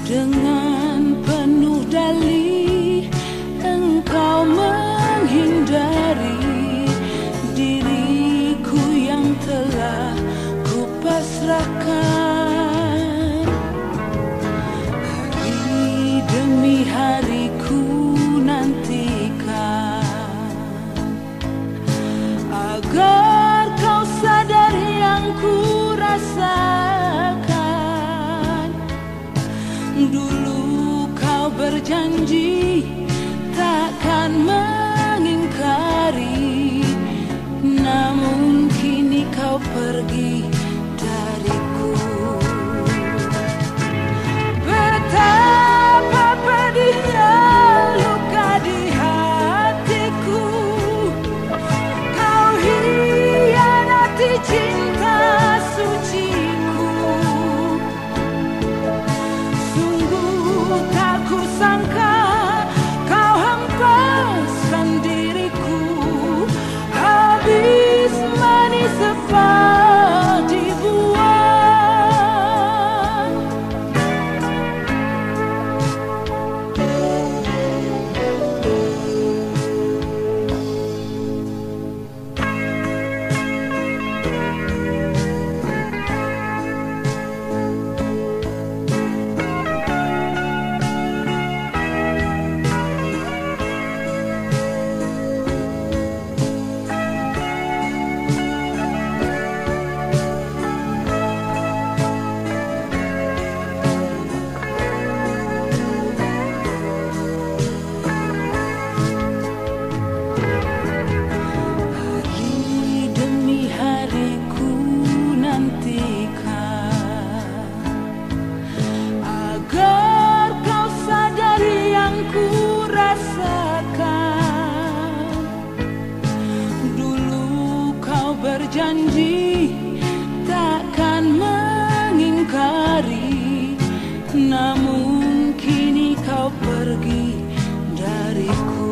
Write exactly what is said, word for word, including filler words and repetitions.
Dengan penuh dalih engkau menghindari diriku yang telah kupasrahkan. Hari demi hari ku nantikan agar kau sadar yang ku rasakan. Dulu kau berjanji takkan mengingkari, namun kini kau pergi dariku. Betapa pedihnya luka di hatiku, kau hianati cinta suciku. Tak kusangka kau hempaskan diriku, habis manis sempat dibuang. Berjanji takkan mengingkari, namun kini kau pergi dariku.